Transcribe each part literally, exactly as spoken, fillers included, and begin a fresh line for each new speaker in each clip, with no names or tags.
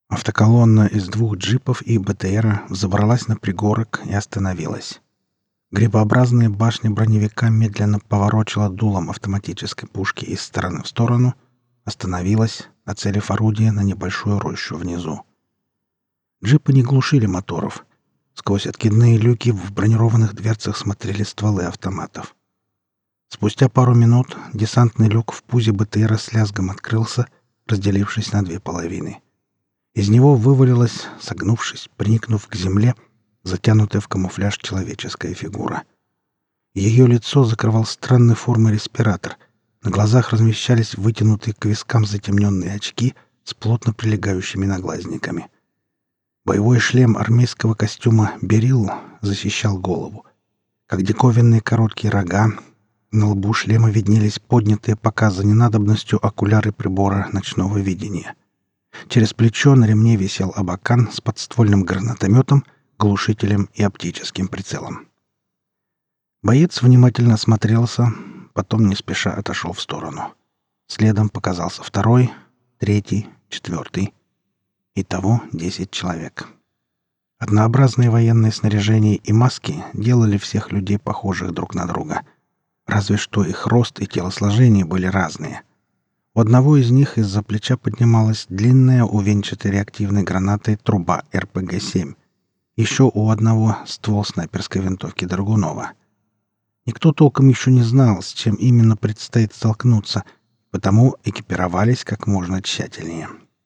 Автоколонна из двух джипов и БТРа взобралась на пригорок и остановилась. Грибообразная башня броневика медленно поворочила дулом автоматической пушки из стороны в сторону, остановилась, нацелив орудие на небольшую рощу внизу. Джипы не глушили моторов. Сквозь откидные люки в бронированных дверцах смотрели стволы автоматов. Спустя пару минут десантный люк в пузе БТРа с лязгом открылся, разделившись на две половины. Из него вывалилась, согнувшись, приникнув к земле, затянутая в камуфляж человеческая фигура. Ее лицо закрывал странной формы респиратор. На глазах размещались вытянутые к вискам затемненные очки с плотно прилегающими наглазниками. Боевой шлем армейского костюма «Берилл» защищал голову. Как диковинные короткие рога, на лбу шлема виднелись поднятые пока за ненадобностью окуляры прибора ночного видения. Через плечо на ремне висел абакан с подствольным гранатометом, глушителем и оптическим прицелом. Боец внимательно осмотрелся, потом не спеша отошел в сторону. Следом показался второй, третий, четвертый. Итого десять человек. Однообразные военные снаряжения и маски делали всех людей похожих друг на друга. Разве что их рост и телосложение были разные. У одного из них из-за плеча поднималась длинная, увенчатая реактивной гранатой труба эр пэ гэ семь. Еще у одного ствол снайперской винтовки Драгунова. Никто толком еще не знал, с чем именно предстоит столкнуться, потому экипировались как можно тщательнее.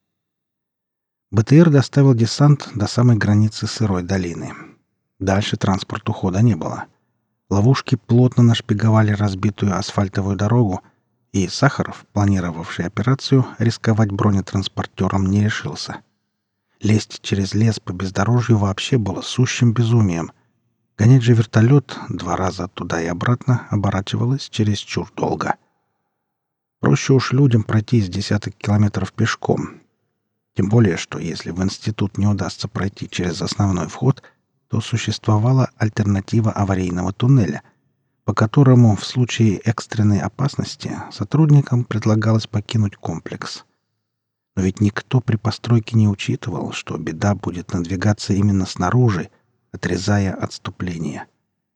БТР доставил десант до самой границы сырой долины. Дальше транспорту хода не было. Ловушки плотно нашпиговали разбитую асфальтовую дорогу, и Сахаров, планировавший операцию, рисковать бронетранспортером не решился. Лезть через лес по бездорожью вообще было сущим безумием. Гонять же вертолет два раза туда и обратно оборачивалось чересчур долго. Проще уж людям пройти с десяток километров пешком. Тем более, что если в институт не удастся пройти через основной вход, то существовала альтернатива аварийного туннеля, по которому в случае экстренной опасности сотрудникам предлагалось покинуть комплекс. Но ведь никто при постройке не учитывал, что беда будет надвигаться именно снаружи, отрезая отступление.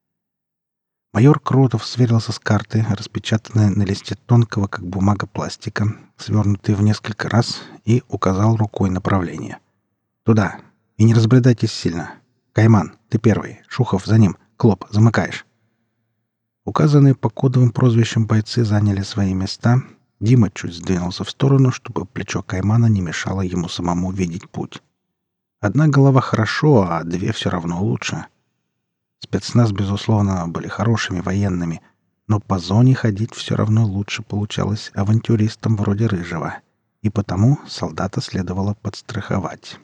Майор Кротов сверился с картой, распечатанной на листе тонкого, как бумага, пластика, свернутой в несколько раз, и указал рукой направление. «Туда! И не разбредайтесь сильно! Кайман, ты первый, Шухов за ним, Клоп, замыкаешь!» Указанные по кодовым прозвищам бойцы заняли свои места. Дима чуть сдвинулся в сторону, чтобы плечо Каймана не мешало ему самому видеть путь. Одна голова хорошо, а две все равно лучше. Спецназ, безусловно, были хорошими военными, но по зоне ходить все равно лучше получалось авантюристам вроде Рыжего, и потому солдата следовало подстраховать.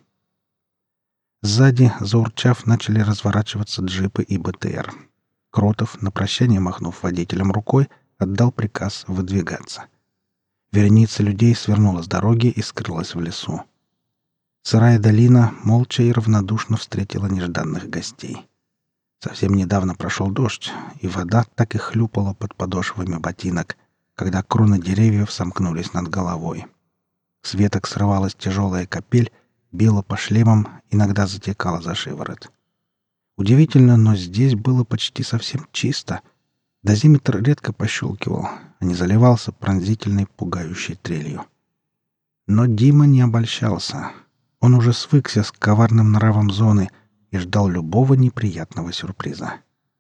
Сзади, заурчав, начали разворачиваться джипы и БТР. Кротов, на прощание махнув водителем рукой, отдал приказ выдвигаться. Вереница людей свернула с дороги и скрылась в лесу. Сырая долина молча и равнодушно встретила нежданных гостей. Совсем недавно прошел дождь, и вода так и хлюпала под подошвами ботинок, когда кроны деревьев сомкнулись над головой. С веток срывалась тяжелая капель, била по шлемам, иногда затекала за шиворот. Удивительно, но здесь было почти совсем чисто. Дозиметр редко пощелкивал, а не заливался пронзительной, пугающей трелью. Но Дима не обольщался. Он уже свыкся с коварным нравом зоны и ждал любого неприятного сюрприза.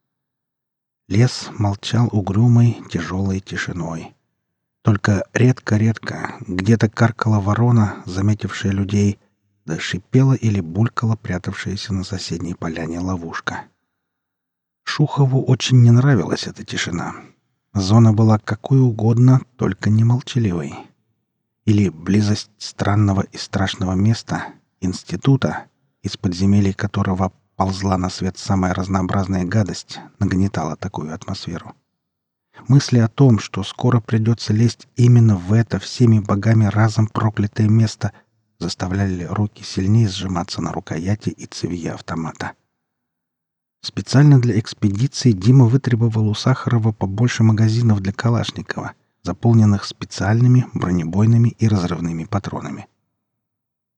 Лес молчал угрюмой, тяжелой тишиной. Только редко-редко где-то каркала ворона, заметившая людей, да шипела или булькала прятавшаяся на соседней поляне ловушка. Шухову очень не нравилась эта тишина. Зона была какой угодно, только не молчаливой. Или близость странного и страшного места, института, из подземелий которого ползла на свет самая разнообразная гадость, нагнетала такую атмосферу. Мысли о том, что скоро придется лезть именно в это всеми богами разом проклятое место, заставляли руки сильнее сжиматься на рукояти и цевье автомата. Специально для экспедиции Дима вытребовал у Сахарова побольше магазинов для Калашникова, заполненных специальными бронебойными и разрывными патронами.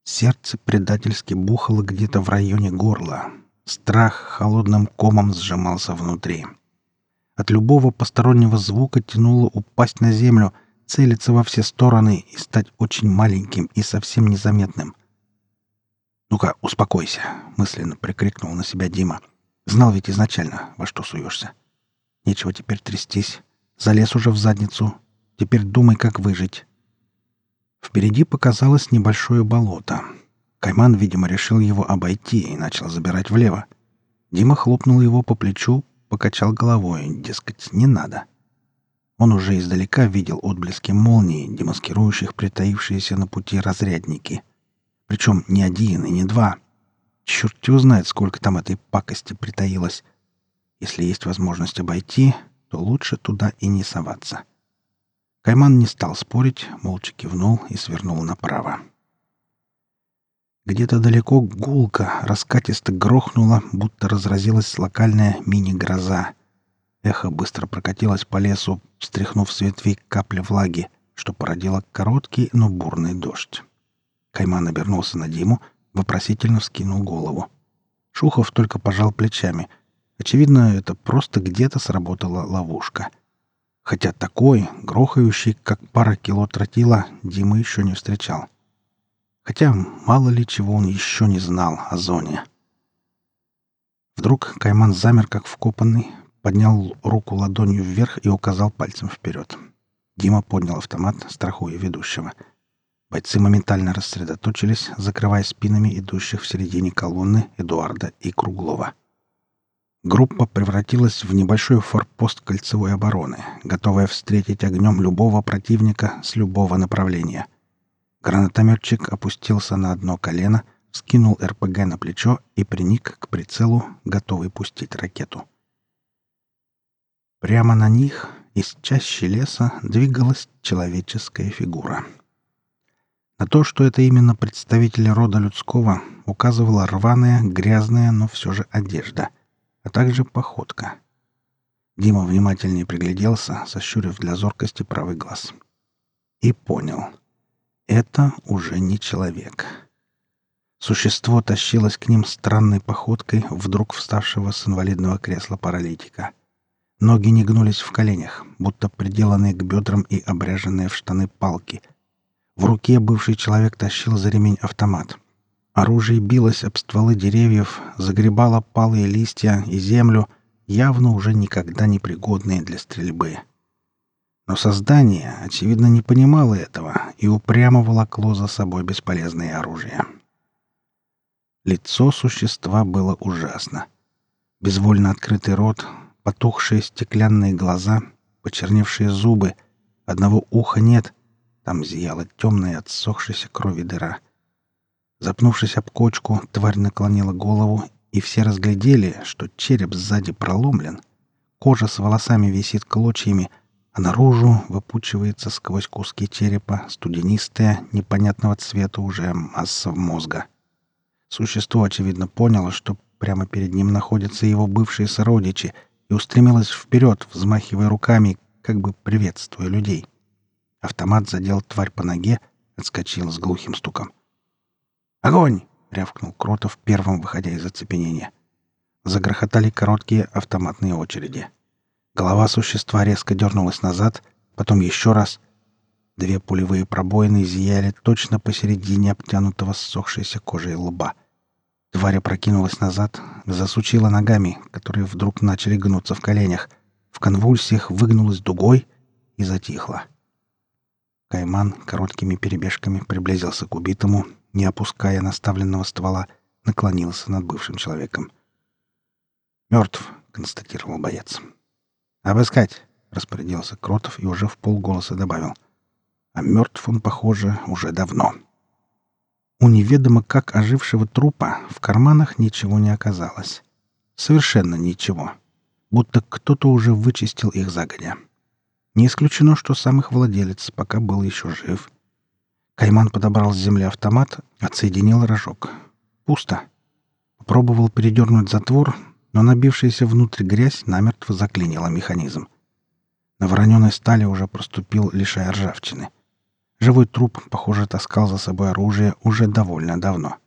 Сердце предательски бухало где-то в районе горла. Страх холодным комом сжимался внутри. От любого постороннего звука тянуло упасть на землю, целиться во все стороны и стать очень маленьким и совсем незаметным. «Ну-ка, успокойся!» — мысленно прикрикнул на себя Дима. «Знал ведь изначально, во что суешься. Нечего теперь трястись. Залез уже в задницу. Теперь думай, как выжить». Впереди показалось небольшое болото. Кайман, видимо, решил его обойти и начал забирать влево. Дима хлопнул его по плечу, покачал головой, дескать, не надо. Он уже издалека видел отблески молний, демаскирующих притаившиеся на пути разрядники. Причем не один и не два. Черт его знает, сколько там этой пакости притаилось. Если есть возможность обойти, то лучше туда и не соваться. Кайман не стал спорить, молча кивнул и свернул направо. Где-то далеко гулко, раскатисто грохнуло, будто разразилась локальная мини-гроза. Эхо быстро прокатилось по лесу, встряхнув с ветвей капли влаги, что породило короткий, но бурный дождь. Кайман обернулся на Диму, вопросительно вскинул голову. Шухов только пожал плечами. Очевидно, это просто где-то сработала ловушка. Хотя такой, грохающий, как пара кило тротила, Дима еще не встречал. Хотя мало ли чего он еще не знал о зоне. Вдруг Кайман замер, как вкопанный, поднял руку ладонью вверх и указал пальцем вперед. Дима поднял автомат, страхуя ведущего. Бойцы моментально рассредоточились, закрывая спинами идущих в середине колонны Эдуарда и Круглова. Группа превратилась в небольшой форпост кольцевой обороны, готовая встретить огнем любого противника с любого направления. Гранатометчик опустился на одно колено, вскинул эр пэ гэ на плечо и приник к прицелу, готовый пустить ракету. Прямо на них из чащи леса двигалась человеческая фигура. На то, что это именно представители рода людского, указывала рваная, грязная, но все же одежда, а также походка. Дима внимательнее пригляделся, сощурив для зоркости правый глаз. И понял. Это уже не человек. Существо тащилось к ним странной походкой вдруг вставшего с инвалидного кресла паралитика. Ноги не гнулись в коленях, будто приделанные к бедрам и обряженные в штаны палки. В руке бывший человек тащил за ремень автомат. Оружие билось об стволы деревьев, загребало палые листья и землю, явно уже никогда не пригодные для стрельбы. Но создание, очевидно, не понимало этого и упрямо волокло за собой бесполезное оружие. Лицо существа было ужасно. Безвольно открытый рот, потухшие стеклянные глаза, почерневшие зубы, одного уха нет, там зияла темная от ссохшейся крови дыра. Запнувшись об кочку, тварь наклонила голову, и все разглядели, что череп сзади проломлен, кожа с волосами висит клочьями, а наружу выпучивается сквозь куски черепа студенистая, непонятного цвета уже масса мозга. Существо, очевидно, поняло, что прямо перед ним находятся его бывшие сородичи, и устремилось вперед, взмахивая руками, как бы приветствуя людей. Автомат задел тварь по ноге, отскочил с глухим стуком. «Огонь!» — рявкнул Кротов, первым выходя из оцепенения. Загрохотали короткие автоматные очереди. Голова существа резко дернулась назад, потом еще раз. Две пулевые пробоины зияли точно посередине обтянутого ссохшейся кожей лба. Тварь опрокинулась назад, засучила ногами, которые вдруг начали гнуться в коленях, в конвульсиях выгнулась дугой и затихла. Кайман короткими перебежками приблизился к убитому, не опуская наставленного ствола, наклонился над бывшим человеком. «Мертв», — констатировал боец. «Обыскать», — распорядился Кротов и уже в полголоса добавил. А мертв он, похоже, уже давно. У неведомо как ожившего трупа в карманах ничего не оказалось. Совершенно ничего. Будто кто-то уже вычистил их загодя. Не исключено, что сам их владелец пока был еще жив. Кайман подобрал с земли автомат, отсоединил рожок. Пусто. Попробовал передернуть затвор, но набившаяся внутрь грязь намертво заклинила механизм. На вороненой стали уже проступил лишай ржавчины. Живой труп, похоже, таскал за собой оружие уже довольно давно.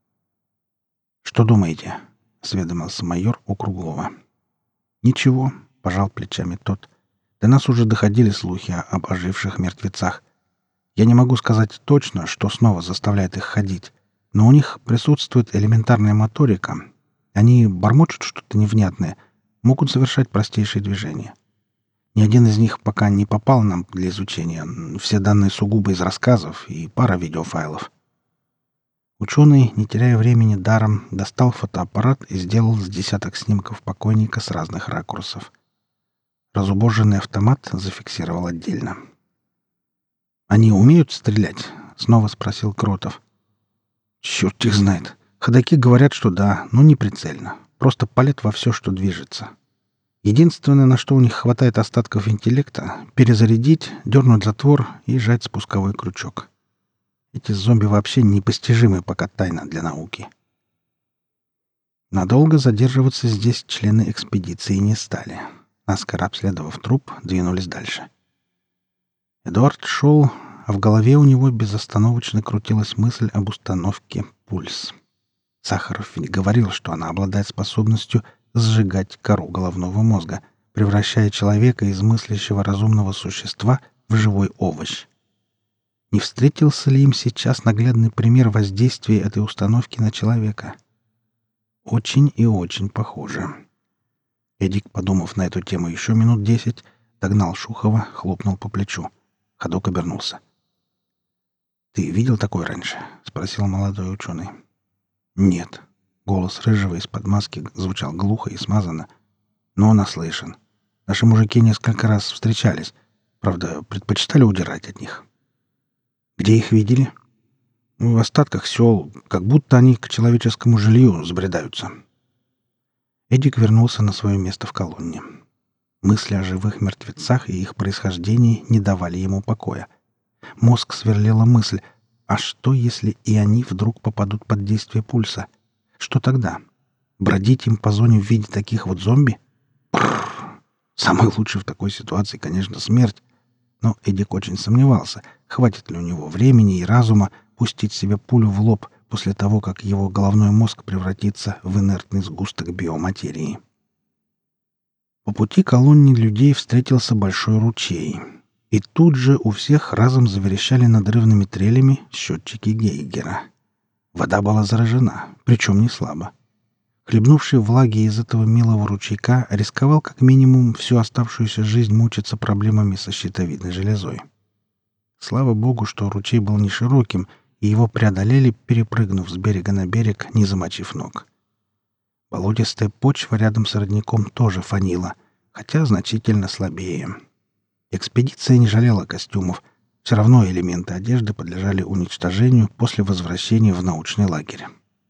«Что думаете?» — осведомился майор у Круглова. «Ничего», — пожал плечами тот. «До нас уже доходили слухи об оживших мертвецах. Я не могу сказать точно, что снова заставляет их ходить, но у них присутствует элементарная моторика. Они бормочут что-то невнятное, могут совершать простейшие движения. Ни один из них пока не попал нам для изучения. Все данные сугубо из рассказов и пара видеофайлов». Ученый, не теряя времени даром, достал фотоаппарат и сделал с десяток снимков покойника с разных ракурсов. Разубоженный автомат зафиксировал отдельно. «Они умеют стрелять?» — снова спросил Кротов. «Черт их знает. Ходаки говорят, что да, но не прицельно. Просто палят во все, что движется. Единственное, на что у них хватает остатков интеллекта — перезарядить, дернуть затвор и жать спусковой крючок. Эти зомби вообще непостижимы пока тайна для науки». Надолго задерживаться здесь члены экспедиции не стали. Наскоро обследовав труп, двинулись дальше. Эдуард шел, а в голове у него безостановочно крутилась мысль об установке «Пульс». Сахаров ведь говорил, что она обладает способностью сжигать кору головного мозга, превращая человека из мыслящего разумного существа в живой овощ. Не встретился ли им сейчас наглядный пример воздействия этой установки на человека? Очень и очень похоже. Эдик, подумав на эту тему еще минут десять, догнал Шухова, хлопнул по плечу. Ходок обернулся. «Ты видел такое раньше?» — спросил молодой ученый. «Нет». Голос Рыжего из-под маски звучал глухо и смазанно. «Но наслышан. Наши мужики несколько раз встречались. Правда, предпочитали удирать от них». «Где их видели?» «В остатках сел, как будто они к человеческому жилью забредаются». Эдик вернулся на свое место в колонне. Мысли о живых мертвецах и их происхождении не давали ему покоя. Мозг сверлила мысль: а что, если и они вдруг попадут под действие пульса? Что тогда? Бродить им по зоне в виде таких вот зомби? Бррр. Самый лучший в такой ситуации, конечно, смерть. Но Эдик очень сомневался, хватит ли у него времени и разума пустить себе пулю в лоб после того, как его головной мозг превратится в инертный сгусток биоматерии. По пути колонне людей встретился большой ручей. И тут же у всех разом заверещали надрывными трелями счетчики Гейгера. Вода была заражена, причем не слабо. Хлебнувший влаги из этого милого ручейка рисковал как минимум всю оставшуюся жизнь мучиться проблемами со щитовидной железой. Слава богу, что ручей был не широким, и его преодолели, перепрыгнув с берега на берег, не замочив ног. Болотистая почва рядом с родником тоже фанила, хотя значительно слабее. Экспедиция не жалела костюмов. Все равно элементы одежды подлежали уничтожению после возвращения в научный лагерь.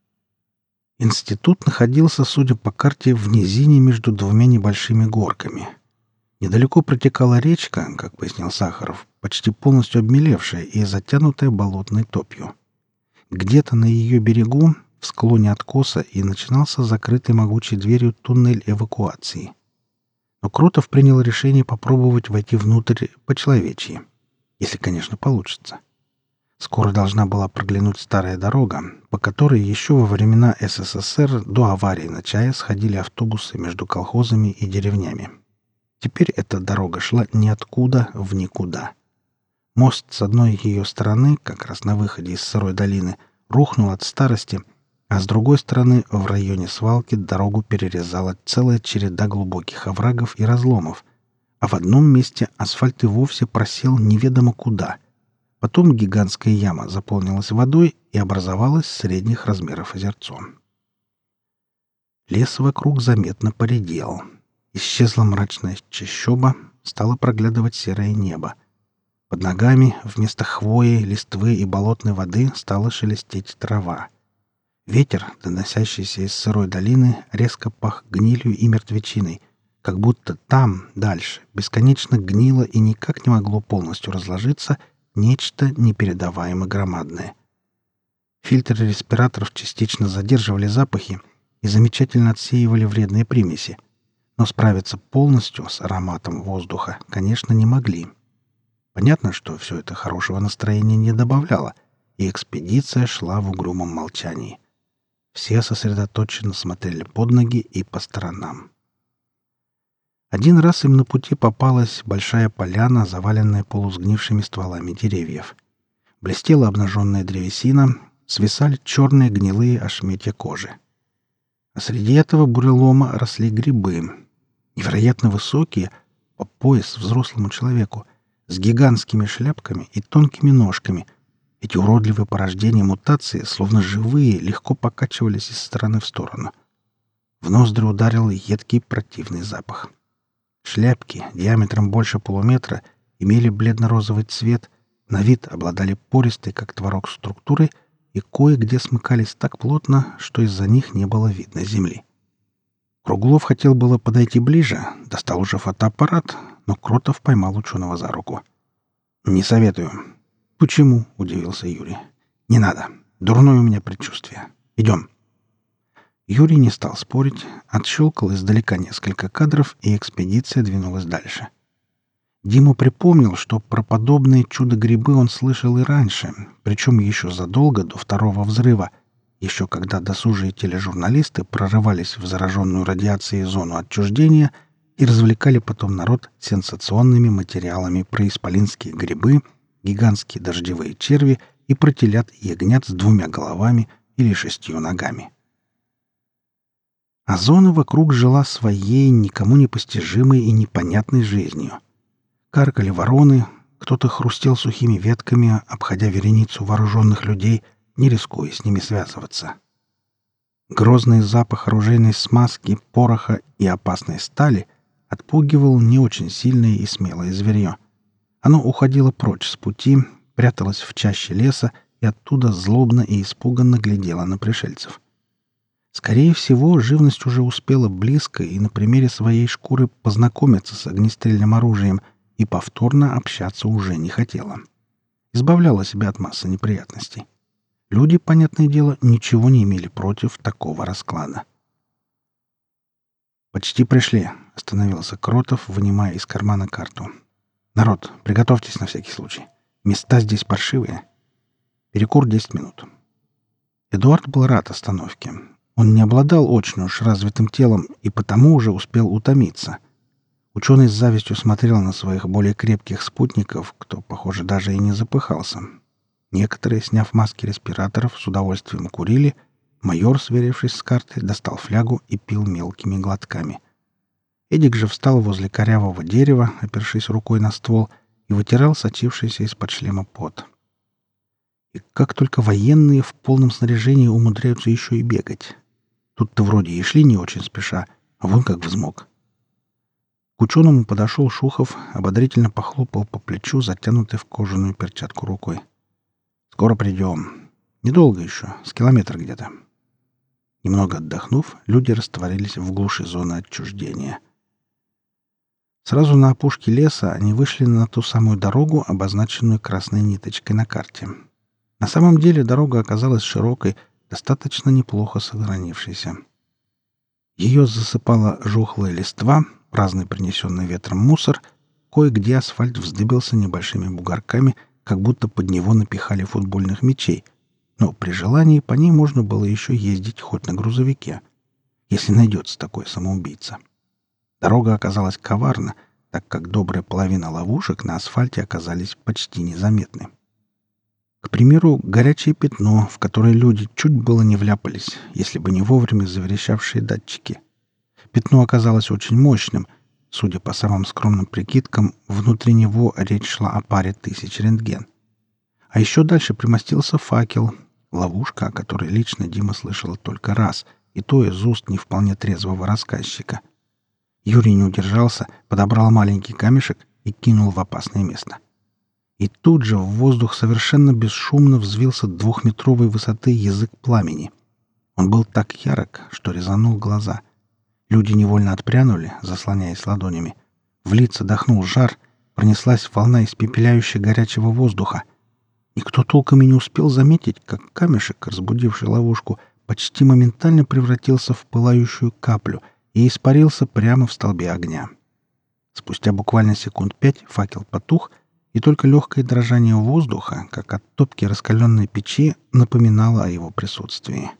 Институт находился, судя по карте, в низине между двумя небольшими горками. Недалеко протекала речка, как пояснил Сахаров, почти полностью обмелевшая и затянутая болотной топью. Где-то на ее берегу, в склоне откоса, и начинался закрытый могучей дверью туннель эвакуации. Но Кротов принял решение попробовать войти внутрь по-человечьи. Если, конечно, получится. Скоро должна была проглянуть старая дорога, по которой еще во времена СССР до аварии на ЧАЭС ходили автобусы между колхозами и деревнями. Теперь эта дорога шла ниоткуда в никуда. Мост с одной ее стороны, как раз на выходе из сырой долины, рухнул от старости, а с другой стороны, в районе свалки, дорогу перерезала целая череда глубоких оврагов и разломов, а в одном месте асфальт и вовсе просел неведомо куда. Потом гигантская яма заполнилась водой и образовалась средних размеров озерцо. Лес вокруг заметно поредел. Исчезла мрачная чащоба, стало проглядывать серое небо. Под ногами вместо хвои, листвы и болотной воды стала шелестеть трава. Ветер, доносящийся из сырой долины, резко пах гнилью и мертвечиной, как будто там, дальше, бесконечно гнило и никак не могло полностью разложиться нечто непередаваемо громадное. Фильтры респираторов частично задерживали запахи и замечательно отсеивали вредные примеси, но справиться полностью с ароматом воздуха, конечно, не могли. Понятно, что все это хорошего настроения не добавляло, и экспедиция шла в угрюмом молчании. Все сосредоточенно смотрели под ноги и по сторонам. Один раз им на пути попалась большая поляна, заваленная полусгнившими стволами деревьев. Блестела обнаженная древесина, свисали черные гнилые ошметья кожи. А среди этого бурелома росли грибы. Невероятно высокие, по пояс взрослому человеку, с гигантскими шляпками и тонкими ножками. Эти уродливые порождения мутации, словно живые, легко покачивались из стороны в сторону. В ноздри ударил едкий противный запах. Шляпки диаметром больше полуметра имели бледно-розовый цвет, на вид обладали пористой, как творог, структурой и кое-где смыкались так плотно, что из-за них не было видно земли. Круглов хотел было подойти ближе, достал уже фотоаппарат, но Кротов поймал ученого за руку. «Не советую». «Почему?» — удивился Юрий. «Не надо. Дурное у меня предчувствие. Идем». Юрий не стал спорить, отщелкал издалека несколько кадров, и экспедиция двинулась дальше. Дима припомнил, что про подобные чудо-грибы он слышал и раньше, причем еще задолго до второго взрыва, еще когда досужие тележурналисты прорывались в зараженную радиацией зону отчуждения и развлекали потом народ сенсационными материалами про исполинские грибы, гигантские дождевые черви и про телят и ягнят с двумя головами или шестью ногами. А зона вокруг жила своей, никому непостижимой и непонятной жизнью. Каркали вороны, кто-то хрустел сухими ветками, обходя вереницу вооруженных людей, не рискуя с ними связываться. Грозный запах оружейной смазки, пороха и опасной стали отпугивал не очень сильное и смелое зверье. Оно уходило прочь с пути, пряталось в чаще леса и оттуда злобно и испуганно глядело на пришельцев. Скорее всего, живность уже успела близко и на примере своей шкуры познакомиться с огнестрельным оружием и повторно общаться уже не хотела. Избавляла себя от массы неприятностей. Люди, понятное дело, ничего не имели против такого расклада. «Почти пришли», — остановился Кротов, вынимая из кармана карту. «Народ, приготовьтесь на всякий случай. Места здесь паршивые. Перекур десять минут». Эдуард был рад остановке. Он не обладал очень уж развитым телом и потому уже успел утомиться. Ученый с завистью смотрел на своих более крепких спутников, кто, похоже, даже и не запыхался. Некоторые, сняв маски респираторов, с удовольствием курили. Майор, сверившись с картой, достал флягу и пил мелкими глотками. Эдик же встал возле корявого дерева, опершись рукой на ствол, и вытирал сочившийся из-под шлема пот. И как только военные в полном снаряжении умудряются еще и бегать. Тут-то вроде и шли не очень спеша, а вон как взмок. К ученому подошел Шухов, ободрительно похлопал по плечу, затянутой в кожаную перчатку рукой. «Скоро придем. Недолго еще, с километра где-то». Немного отдохнув, люди растворились в глуши зоны отчуждения. Сразу на опушке леса они вышли на ту самую дорогу, обозначенную красной ниточкой на карте. На самом деле дорога оказалась широкой, достаточно неплохо сохранившейся. Ее засыпала жухлая листва, праздный принесенный ветром мусор, кое-где асфальт вздыбился небольшими бугорками, как будто под него напихали футбольных мячей, но при желании по ней можно было еще ездить хоть на грузовике, если найдется такой самоубийца. Дорога оказалась коварна, так как добрая половина ловушек на асфальте оказались почти незаметны. К примеру, горячее пятно, в которое люди чуть было не вляпались, если бы не вовремя заверещавшие датчики. Пятно оказалось очень мощным. Судя по самым скромным прикидкам, внутри него речь шла о паре тысяч рентген. А еще дальше примостился факел, ловушка, о которой лично Дима слышал только раз, и то из уст не вполне трезвого рассказчика. Юрий не удержался, подобрал маленький камешек и кинул в опасное место. И тут же в воздух совершенно бесшумно взвился двухметровой высоты язык пламени. Он был так ярок, что резанул глаза. Люди невольно отпрянули, заслоняясь ладонями. В лица дохнул жар, пронеслась волна испепеляющего горячего воздуха. Никто толком и не успел заметить, как камешек, разбудивший ловушку, почти моментально превратился в пылающую каплю и испарился прямо в столбе огня. Спустя буквально секунд пять факел потух, и только легкое дрожание воздуха, как от топки раскаленной печи, напоминало о его присутствии.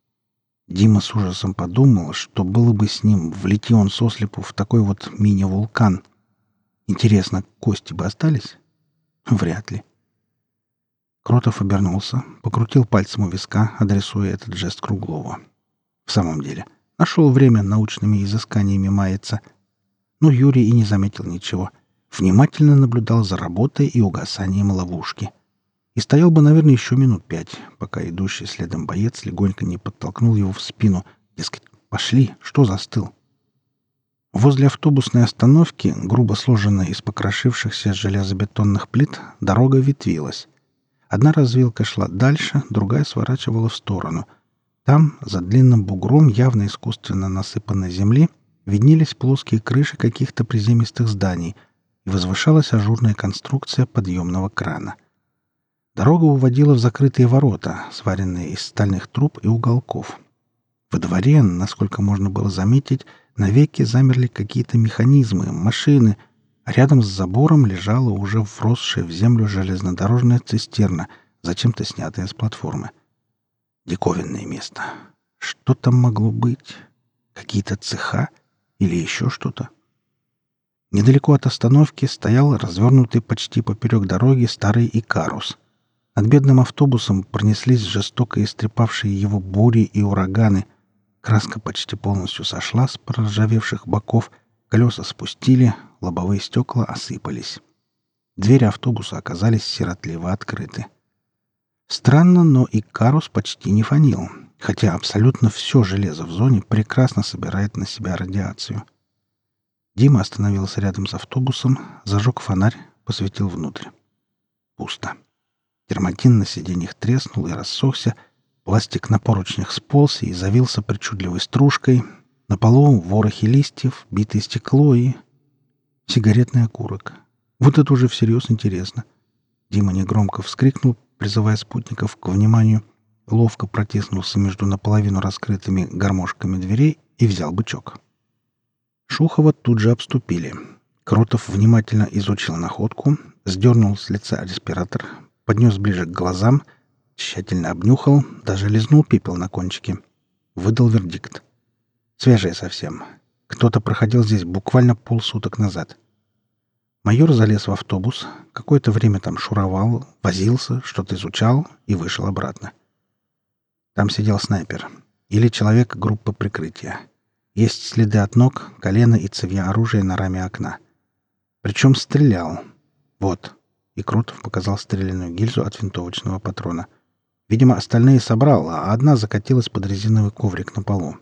Дима с ужасом подумал, что было бы с ним, влети он сослепу в такой вот мини-вулкан. Интересно, кости бы остались? Вряд ли. Кротов обернулся, покрутил пальцем у виска, адресуя этот жест Круглову. В самом деле, нашел время научными изысканиями маяться. Но Юрий и не заметил ничего. Внимательно наблюдал за работой и угасанием ловушки. И стоял бы, наверное, еще минут пять, пока идущий следом боец легонько не подтолкнул его в спину. Дескать, пошли, что застыл? Возле автобусной остановки, грубо сложенной из покрошившихся железобетонных плит, дорога ветвилась. Одна развилка шла дальше, другая сворачивала в сторону. Там, за длинным бугром явно искусственно насыпанной земли, виднелись плоские крыши каких-то приземистых зданий и возвышалась ажурная конструкция подъемного крана. Дорога уводила в закрытые ворота, сваренные из стальных труб и уголков. Во дворе, насколько можно было заметить, навеки замерли какие-то механизмы, машины, а рядом с забором лежала уже вросшая в землю железнодорожная цистерна, зачем-то снятая с платформы. Диковинное место. Что там могло быть? Какие-то цеха? Или еще что-то? Недалеко от остановки стоял развернутый почти поперек дороги старый Икарус. Над бедным автобусом пронеслись жестоко истрепавшие его бури и ураганы. Краска почти полностью сошла с проржавевших боков, колеса спустили, лобовые стекла осыпались. Двери автобуса оказались сиротливо открыты. Странно, но Икарус почти не фонил, хотя абсолютно все железо в зоне прекрасно собирает на себя радиацию. Дима остановился рядом с автобусом, зажег фонарь, посветил внутрь. Пусто. Дерматин на сиденьях треснул и рассохся, пластик на поручнях сполз и завился причудливой стружкой, на полу ворохи листьев, битое стекло и... сигаретный окурок. Вот это уже всерьез интересно. Дима негромко вскрикнул, призывая спутников к вниманию, ловко протиснулся между наполовину раскрытыми гармошками дверей и взял бычок. Шухова тут же обступили. Кротов внимательно изучил находку, сдернул с лица респиратор, поднес ближе к глазам, тщательно обнюхал, даже лизнул пепел на кончике. Выдал вердикт. Свежее совсем. Кто-то проходил здесь буквально полсуток назад. Майор залез в автобус, какое-то время там шуровал, возился, что-то изучал и вышел обратно. Там сидел снайпер. Или человек группы прикрытия. Есть следы от ног, колена и цевья оружия на раме окна. Причем стрелял. Вот. И Крутов показал стрелянную гильзу от винтовочного патрона. Видимо, остальные собрал, а одна закатилась под резиновый коврик на полу.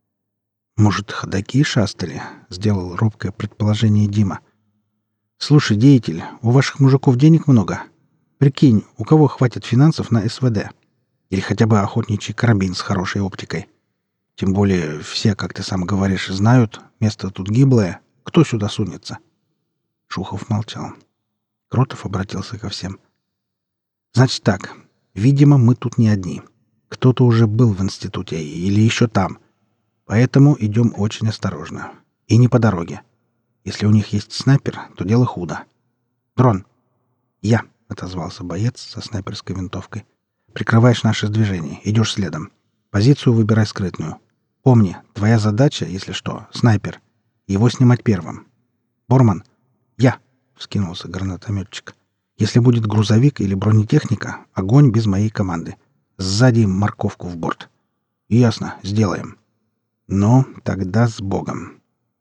«Может, ходаки шастали?» — сделал робкое предположение Дима. «Слушай, деятель, у ваших мужиков денег много? Прикинь, у кого хватит финансов на СВД? Или хотя бы охотничий карабин с хорошей оптикой? Тем более все, как ты сам говоришь, знают, место тут гиблое. Кто сюда сунется?» Шухов молчал. Кротов обратился ко всем. «Значит так. Видимо, мы тут не одни. Кто-то уже был в институте или еще там. Поэтому идем очень осторожно. И не по дороге. Если у них есть снайпер, то дело худо. Дрон!» «Я», — отозвался боец со снайперской винтовкой. «Прикрываешь наше движение. Идешь следом. Позицию выбирай скрытную. Помни, твоя задача, если что, снайпер. Его снимать первым. Борман!» «Я!» — вскинулся гранатометчик. «Если будет грузовик или бронетехника, огонь без моей команды. Сзади морковку в борт». «Ясно, сделаем». «Ну, тогда с Богом».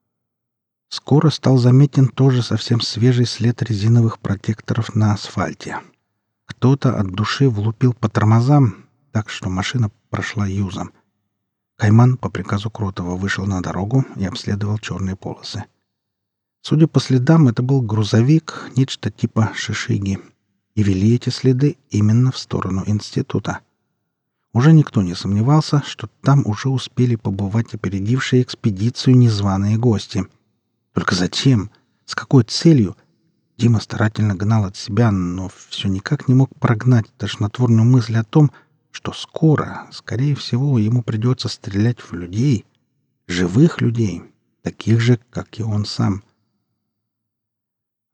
Скоро стал заметен тоже совсем свежий след резиновых протекторов на асфальте. Кто-то от души влупил по тормозам, так что машина прошла юзом. Кайман по приказу Кротова вышел на дорогу и обследовал черные полосы. Судя по следам, это был грузовик, нечто типа шишиги. И вели эти следы именно в сторону института. Уже никто не сомневался, что там уже успели побывать опередившие экспедицию незваные гости. Только зачем? С какой целью? Дима старательно гнал от себя, но все никак не мог прогнать тошнотворную мысль о том, что скоро, скорее всего, ему придется стрелять в людей, живых людей, таких же, как и он сам.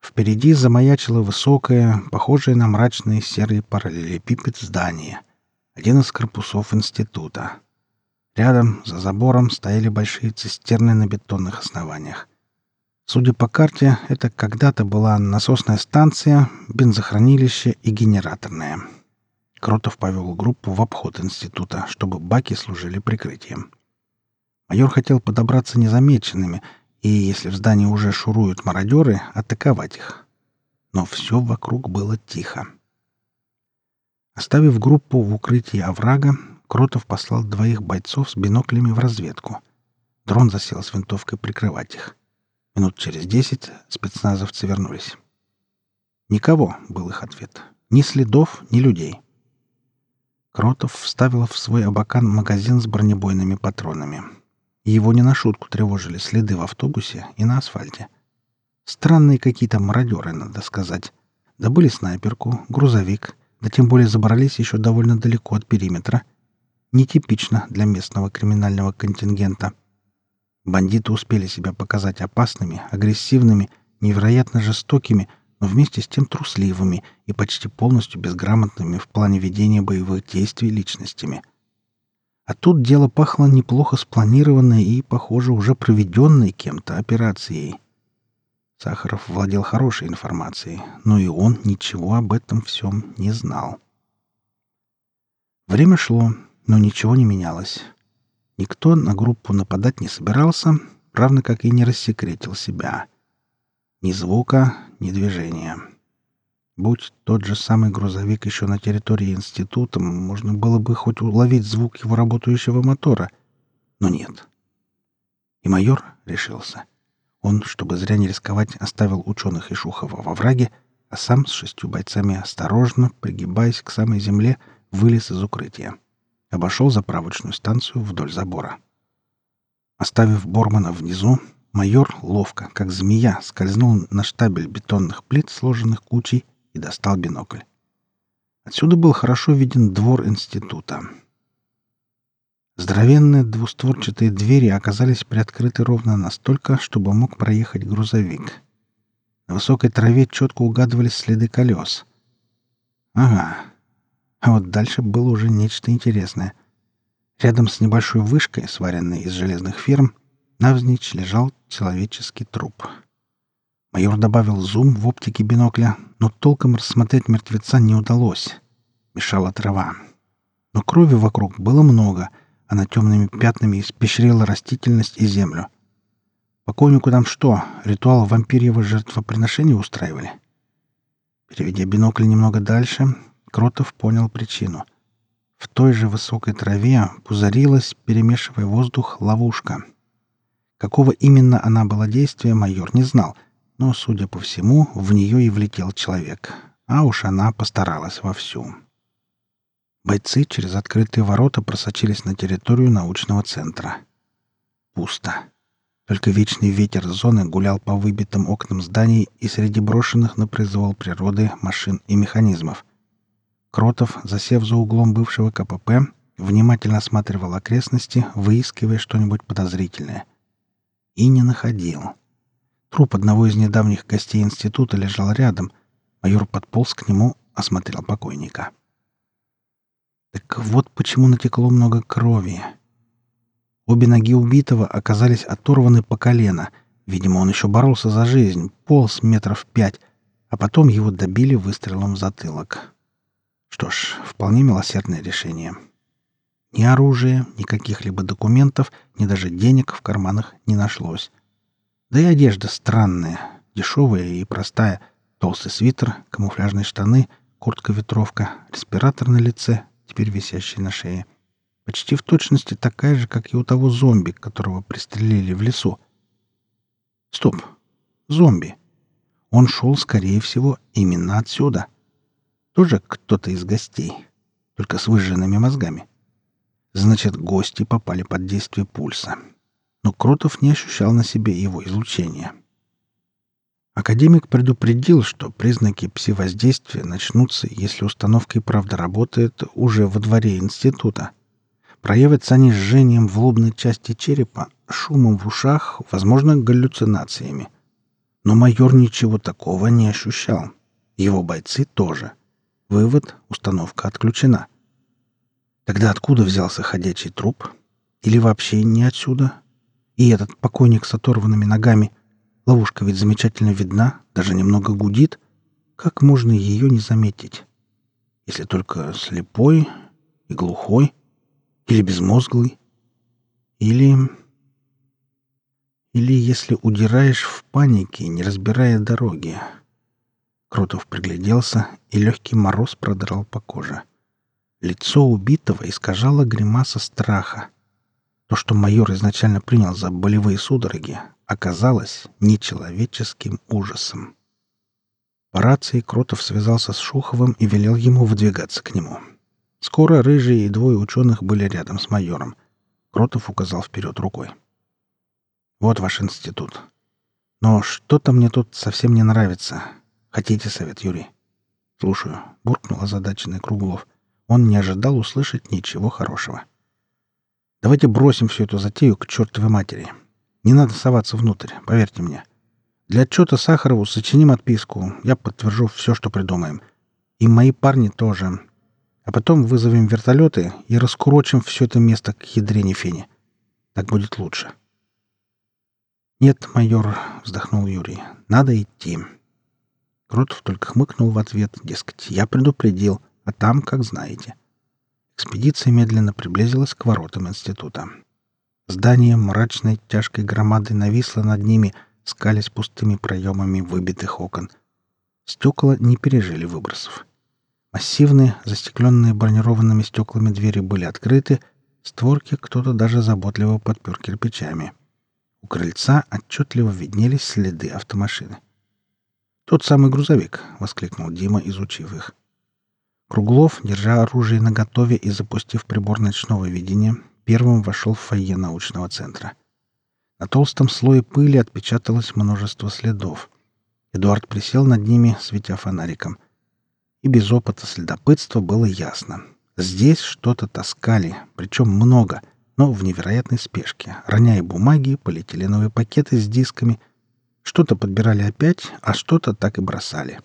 Впереди замаячило высокое, похожее на мрачный серый параллелепипед здание. Один из корпусов института. Рядом, за забором, стояли большие цистерны на бетонных основаниях. Судя по карте, это когда-то была насосная станция, бензохранилище и генераторная. Кротов повел группу в обход института, чтобы баки служили прикрытием. Майор хотел подобраться незамеченными и, если в здании уже шуруют мародеры, атаковать их. Но все вокруг было тихо. Оставив группу в укрытии оврага, Кротов послал двоих бойцов с биноклями в разведку. Дрон засел с винтовкой прикрывать их. Минут через десять спецназовцы вернулись. «Никого», — был их ответ. «Ни следов, ни людей». Кротов вставил в свой абакан магазин с бронебойными патронами. Его не на шутку тревожили следы в автобусе и на асфальте. Странные какие-то мародеры, надо сказать. Добыли снайперку, грузовик, да тем более забрались еще довольно далеко от периметра. Нетипично для местного криминального контингента. Бандиты успели себя показать опасными, агрессивными, невероятно жестокими, но вместе с тем трусливыми и почти полностью безграмотными в плане ведения боевых действий личностями. А тут дело пахло неплохо спланированной и, похоже, уже проведенной кем-то операцией. Сахаров владел хорошей информацией, но и он ничего об этом всем не знал. Время шло, но ничего не менялось. Никто на группу нападать не собирался, равно как и не рассекретил себя. Ни звука, ни движения. Будь тот же самый грузовик еще на территории института, можно было бы хоть уловить звук его работающего мотора. Но нет. И майор решился. Он, чтобы зря не рисковать, оставил ученых и Шухова во враге, а сам с шестью бойцами осторожно, пригибаясь к самой земле, вылез из укрытия. Обошел заправочную станцию вдоль забора. Оставив Бормана внизу, майор ловко, как змея, скользнул на штабель бетонных плит, сложенных кучей, и достал бинокль. Отсюда был хорошо виден двор института. Здоровенные двустворчатые двери оказались приоткрыты ровно настолько, чтобы мог проехать грузовик. На высокой траве четко угадывались следы колес. Ага. А вот дальше было уже нечто интересное. Рядом с небольшой вышкой, сваренной из железных ферм, навзничь лежал человеческий труп. Майор добавил зум в оптике бинокля, но толком рассмотреть мертвеца не удалось. Мешала трава. Но крови вокруг было много, она темными пятнами испещрила растительность и землю. Покойнику там что, ритуал вампирьего жертвоприношения устраивали? Переведя бинокль немного дальше, Кротов понял причину. В той же высокой траве пузырилась, перемешивая воздух, ловушка. Какого именно она была действия, майор не знал, но, судя по всему, в нее и влетел человек. А уж она постаралась вовсю. Бойцы через открытые ворота просочились на территорию научного центра. Пусто. Только вечный ветер зоны гулял по выбитым окнам зданий и среди брошенных на произвол природы машин и механизмов. Кротов, засев за углом бывшего КПП, внимательно осматривал окрестности, выискивая что-нибудь подозрительное. И не находил. Труп одного из недавних гостей института лежал рядом. Майор подполз к нему, осмотрел покойника. Так вот почему натекло много крови. Обе ноги убитого оказались оторваны по колено. Видимо, он еще боролся за жизнь, полз метров пять, а потом его добили выстрелом в затылок. Что ж, вполне милосердное решение. Ни оружия, ни каких-либо документов, ни даже денег в карманах не нашлось. Да и одежда странная, дешевая и простая. Толстый свитер, камуфляжные штаны, куртка-ветровка, респиратор на лице, теперь висящий на шее. Почти в точности такая же, как и у того зомби, которого пристрелили в лесу. Стоп. Зомби. Он шел, скорее всего, именно отсюда. Тоже кто-то из гостей, только с выжженными мозгами. Значит, гости попали под действие пульса. Но Кротов не ощущал на себе его излучения. Академик предупредил, что признаки пси-воздействия начнутся, если установка и правда работает уже во дворе института. Проявятся они жжением в лобной части черепа, шумом в ушах, возможно, галлюцинациями. Но майор ничего такого не ощущал. Его бойцы тоже. Вывод — установка отключена. Тогда откуда взялся ходячий труп? Или вообще не отсюда? И этот покойник с оторванными ногами. Ловушка ведь замечательно видна, даже немного гудит. Как можно ее не заметить? Если только слепой и глухой, или безмозглый, или... Или если удираешь в панике, не разбирая дороги. Кротов пригляделся, и легкий мороз продрал по коже. Лицо убитого искажало гримаса страха. То, что майор изначально принял за болевые судороги, оказалось нечеловеческим ужасом. По рации Кротов связался с Шуховым и велел ему выдвигаться к нему. Скоро Рыжий и двое ученых были рядом с майором. Кротов указал вперед рукой. «Вот ваш институт. Но что-то мне тут совсем не нравится. Хотите совет, Юрий?» «Слушаю», — буркнул озадаченный Круглов. Он не ожидал услышать ничего хорошего. «Давайте бросим всю эту затею к чертовой матери. Не надо соваться внутрь, поверьте мне. Для отчета Сахарову сочиним отписку. Я подтвержу все, что придумаем. И мои парни тоже. А потом вызовем вертолеты и раскурочим все это место к ядрене фени. Так будет лучше». «Нет, майор», — вздохнул Юрий, — «надо идти». Кротов только хмыкнул в ответ, дескать, я предупредил, а там, как знаете. Экспедиция медленно приблизилась к воротам института. Здание мрачной тяжкой громадой нависло над ними, скалясь пустыми проемами выбитых окон. Стекла не пережили выбросов. Массивные, застекленные бронированными стеклами двери были открыты, створки кто-то даже заботливо подпер кирпичами. У крыльца отчетливо виднелись следы автомашины. «Тот самый грузовик!» — воскликнул Дима, изучив их. Круглов, держа оружие наготове и запустив прибор ночного видения, первым вошел в фойе научного центра. На толстом слое пыли отпечаталось множество следов. Эдуард присел над ними, светя фонариком. И без опыта следопытства было ясно. Здесь что-то таскали, причем много, но в невероятной спешке, роняя бумаги, полиэтиленовые пакеты с дисками. Что-то подбирали опять, а что-то так и бросали.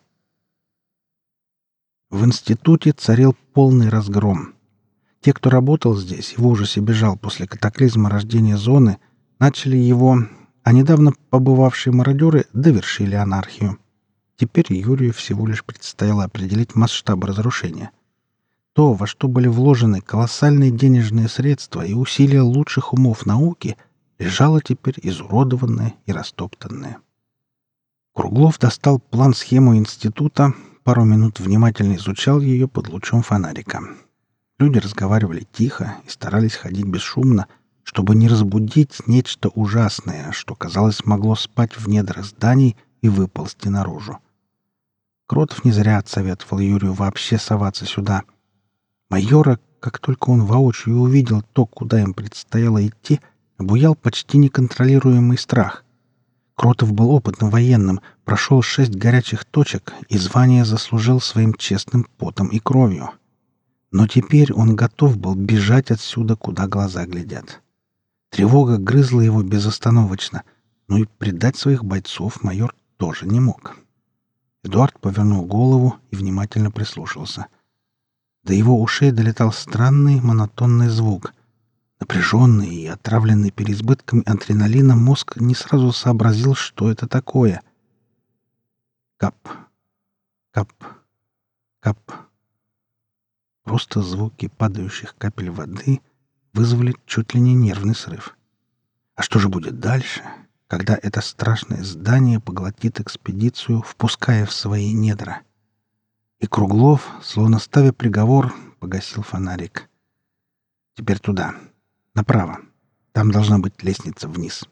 В институте царил полный разгром. Те, кто работал здесь и в ужасе бежал после катаклизма рождения зоны, начали его, а недавно побывавшие мародеры довершили анархию. Теперь Юрию всего лишь предстояло определить масштаб разрушения. То, во что были вложены колоссальные денежные средства и усилия лучших умов науки, лежало теперь изуродованное и растоптанное. Круглов достал план-схему института, пару минут внимательно изучал ее под лучом фонарика. Люди разговаривали тихо и старались ходить бесшумно, чтобы не разбудить нечто ужасное, что, казалось, могло спать в недрах зданий и выползти наружу. Кротов не зря отсоветовал Юрию вообще соваться сюда. Майора, как только он воочию увидел то, куда им предстояло идти, обуял почти неконтролируемый страх. Кротов был опытным военным, прошел шесть горячих точек и звание заслужил своим честным потом и кровью. Но теперь он готов был бежать отсюда, куда глаза глядят. Тревога грызла его безостановочно, но и предать своих бойцов майор тоже не мог. Эдуард повернул голову и внимательно прислушался. До его ушей долетал странный монотонный звук. Напряженный и отравленный переизбытком адреналина мозг не сразу сообразил, что это такое. Кап, кап, кап. Просто звуки падающих капель воды вызвали чуть ли не нервный срыв. А что же будет дальше, когда это страшное здание поглотит экспедицию, впуская в свои недра? И Круглов, словно ставя приговор, погасил фонарик. Теперь туда. Направо. Там должна быть лестница вниз.